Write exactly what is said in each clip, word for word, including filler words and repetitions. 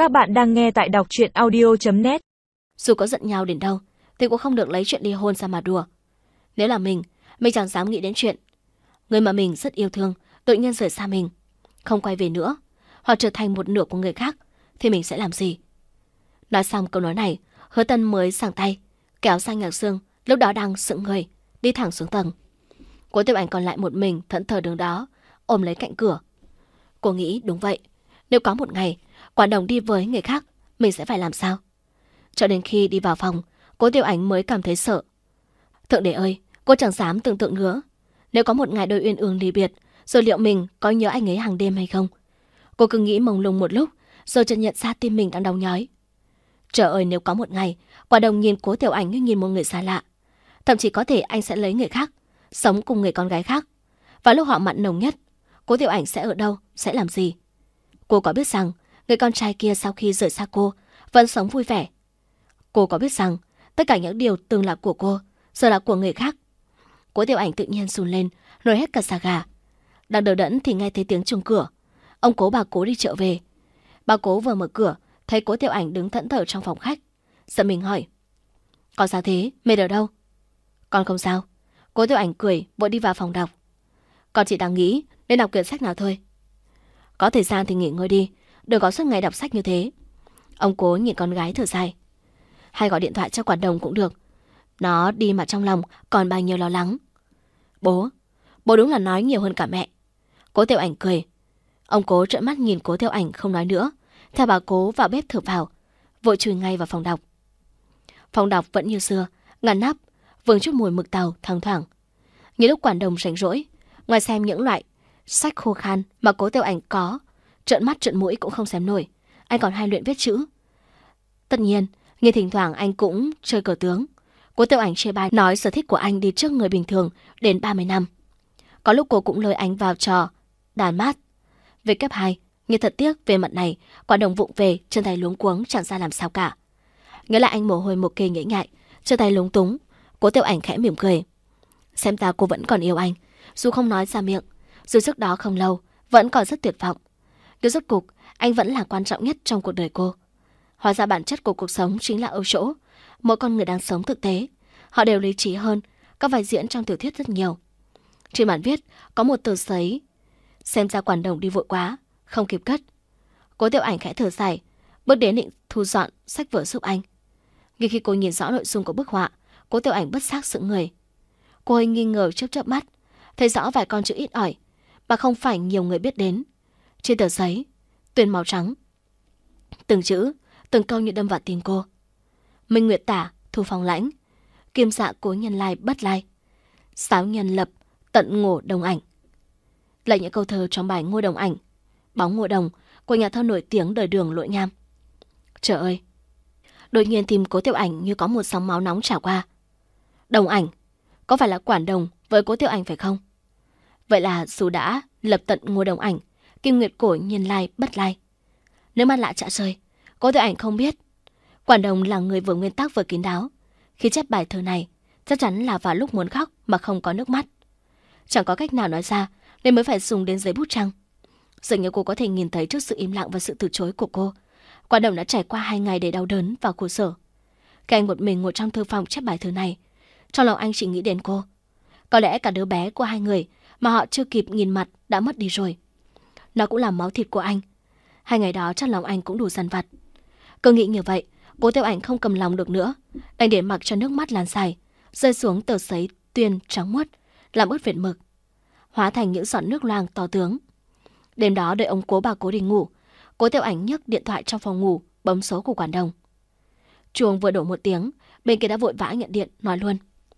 Các bạn đang nghe tại đọc truyện audio chấm net. Dù có giận nhau đến đâu thì cũng không được lấy chuyện ly hôn ra mà đùa. Nếu là mình, mình chẳng dám nghĩ đến chuyện người mà mình rất yêu thương tự nhiên rời xa mình, không quay về nữa, hoặc trở thành một nửa của người khác, thì mình sẽ làm gì? Nói xong câu nói này, Hứa Tân mới sảng tay kéo sang Nhạc Sương, lúc đó đang sững người, đi thẳng xuống tầng. Cố Tiểu Ảnh còn lại một mình thẫn thờ đứng đó, ôm lấy cạnh cửa. Cô nghĩ đúng vậy, nếu có một ngày Quản Đồng đi với người khác, mình sẽ phải làm sao? Cho đến khi đi vào phòng, Cố Tiểu Ảnh mới cảm thấy sợ. Thượng đế ơi, cô chẳng dám tưởng tượng nữa. Nếu có một ngày đôi uyên ương ly biệt, rồi liệu mình có nhớ anh ấy hàng đêm hay không? Cô cứ nghĩ mông lung một lúc, rồi chợt nhận ra tim mình đang đau nhói. Trời ơi, nếu có một ngày Quản Đồng nhìn Cố Tiểu Ảnh như nhìn một người xa lạ, thậm chí có thể anh sẽ lấy người khác, sống cùng người con gái khác. Và lúc họ mặn nồng nhất, Cố Tiểu Ảnh sẽ ở đâu, sẽ làm gì? Cô có biết rằng người con trai kia sau khi rời xa cô vẫn sống vui vẻ? Cô có biết rằng tất cả những điều từng là của cô giờ là của người khác? Cố Tiểu Ảnh tự nhiên run lên, nổi hết cả da gà. Đang đờ đẫn thì nghe thấy tiếng chuông cửa. Ông Cố bà Cố đi chợ về. Bà Cố vừa mở cửa thấy Cố Tiểu Ảnh đứng thẫn thờ trong phòng khách, giật mình hỏi: "Con sao thế? Mệt ở đâu?" "Con không sao." Cố Tiểu Ảnh cười vội đi vào phòng đọc. "Con chỉ đang nghĩ nên đọc quyển sách nào thôi." "Có thời gian thì nghỉ ngơi đi, đừng có suốt ngày đọc sách như thế." Ông Cố nhìn con gái thở dài. "Hay gọi điện thoại cho Quản Đồng cũng được. Nó đi mà trong lòng còn bao nhiêu lo lắng." "Bố, bố đúng là nói nhiều hơn cả mẹ." Cố Tiểu Ảnh cười. Ông Cố trợn mắt nhìn Cố Tiểu Ảnh không nói nữa, theo bà Cố vào bếp thở vào, vội chui ngay vào phòng đọc. Phòng đọc vẫn như xưa, ngăn nắp, vương chút mùi mực tàu thoang thoảng. Như lúc Quản Đồng rảnh rỗi, ngoài xem những loại sách khô khan mà Cố Tiểu Ảnh có, trợn mắt trợn mũi cũng không xem nổi, anh còn hay luyện viết chữ. Tất nhiên, như thỉnh thoảng anh cũng chơi cờ tướng. Cố Tiểu Ảnh chê bai nói sở thích của anh đi trước người bình thường đến ba mươi năm. Có lúc cô cũng lôi anh vào trò đàn mát. Về cấp hai, nhưng thật tiếc về mặt này, Quản Đồng vụng về, chân tay luống cuống chẳng ra làm sao cả. Nghĩa là anh mồ hôi một kê nhễ nhại, chân tay lúng túng. Cố Tiểu Ảnh khẽ mỉm cười. Xem ra cô vẫn còn yêu anh, dù không nói ra miệng, dù trước đó không lâu vẫn còn rất tuyệt vọng. Nhưng rốt cục anh vẫn là quan trọng nhất trong cuộc đời cô. Hóa ra bản chất của cuộc sống chính là ở chỗ mỗi con người đang sống thực tế, họ đều lý trí hơn các vai diễn trong tiểu thuyết rất nhiều. Trên bản viết có một tờ giấy. Xem ra Quản Đồng đi vội quá, không kịp cất. Cố Tiểu Ảnh khẽ thở dài, bước đến định thu dọn sách vở giúp anh. Nhưng khi cô nhìn rõ nội dung của bức họa, Cố Tiểu Ảnh bất giác sững người. Cô hơi nghi ngờ chớp chớp mắt, thấy rõ vài con chữ ít ỏi mà không phải nhiều người biết đến. Trên tờ giấy, tuyền màu trắng. Từng chữ, từng câu như đâm vào tim cô. Minh Nguyệt tả, Thu Phong lãnh, Kim dạ cố nhân lai bất lai, Sáo nhân lập, tận ngổ đồng ảnh. Là những câu thơ trong bài Ngôi Đồng Ảnh, Bóng Ngôi Đồng của nhà thơ nổi tiếng đời Đường Lội Nham. Trời ơi! Đột nhiên tim Cố Tiểu Ảnh như có một sóng máu nóng trào qua. Đồng ảnh, có phải là Quản Đồng với Cố Tiểu Ảnh phải không? Vậy là dù đã lập tận Ngôi Đồng Ảnh, Kim Nguyệt cổ nhân lai bất lai. Nếu mà lạ chạ trời, Cố Tiểu Ảnh không biết Quản Đồng là người vừa nguyên tắc vừa kín đáo. Khi chép bài thơ này, chắc chắn là vào lúc muốn khóc mà không có nước mắt. Chẳng có cách nào nói ra nên mới phải dùng đến giấy bút trắng. Dường như cô có thể nhìn thấy trước sự im lặng và sự từ chối của cô, Quản Đồng đã trải qua hai ngày để đau đớn và khổ sở. Khi anh một mình ngồi trong thư phòng chép bài thơ này, trong lòng anh chỉ nghĩ đến cô. Có lẽ cả đứa bé của hai người mà họ chưa kịp nhìn mặt đã mất đi rồi. Nó cũng là máu thịt của anh. Hai ngày đó trong lòng anh cũng đủ dằn vặt. Cứ nghĩ như vậy, Cố Tiểu Ảnh không cầm lòng được nữa, đành để mặc cho nước mắt lan dài, rơi xuống tờ giấy tuyên trắng muốt, làm ướt vệt mực, hóa thành những giọt nước loang to tướng. Đêm đó đợi ông Cố bà Cố đi ngủ, Cố Tiểu Ảnh nhấc điện thoại trong phòng ngủ, bấm số của Quản Đồng. Chuông vừa đổ một tiếng, bên kia đã vội vã nhận điện, nói luôn: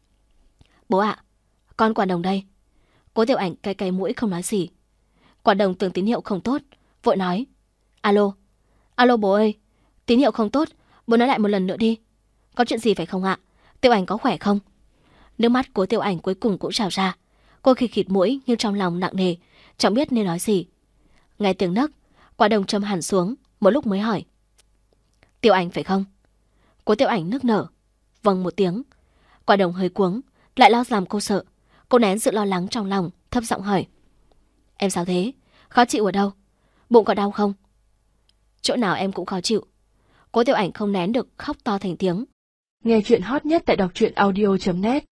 "Bố ạ, con Quản Đồng đây." Cố Tiểu Ảnh cay cay mũi không nói gì. Quản Đồng tưởng tín hiệu không tốt, vội nói: "Alo, alo bố ơi, tín hiệu không tốt, bố nói lại một lần nữa đi. Có chuyện gì phải không ạ? Tiểu Ảnh có khỏe không?" Nước mắt của Tiểu Ảnh cuối cùng cũng trào ra. Cô khịt khịt mũi nhưng trong lòng nặng nề, chẳng biết nên nói gì. Nghe tiếng nấc, Quản Đồng trầm hẳn xuống, một lúc mới hỏi: "Tiểu Ảnh phải không?" Cố Tiểu Ảnh nức nở: "Vâng" một tiếng. Quản Đồng hơi cuống, lại lo làm cô sợ. Cô nén sự lo lắng trong lòng, thấp giọng hỏi: "Em sao thế? Khó chịu ở đâu? Bụng có đau không?" chỗ nào em cũng khó chịu. Cố Tiểu Ảnh không nén được khóc to thành tiếng. Nghe chuyện hot nhất tại đọc truyện audio chấm net.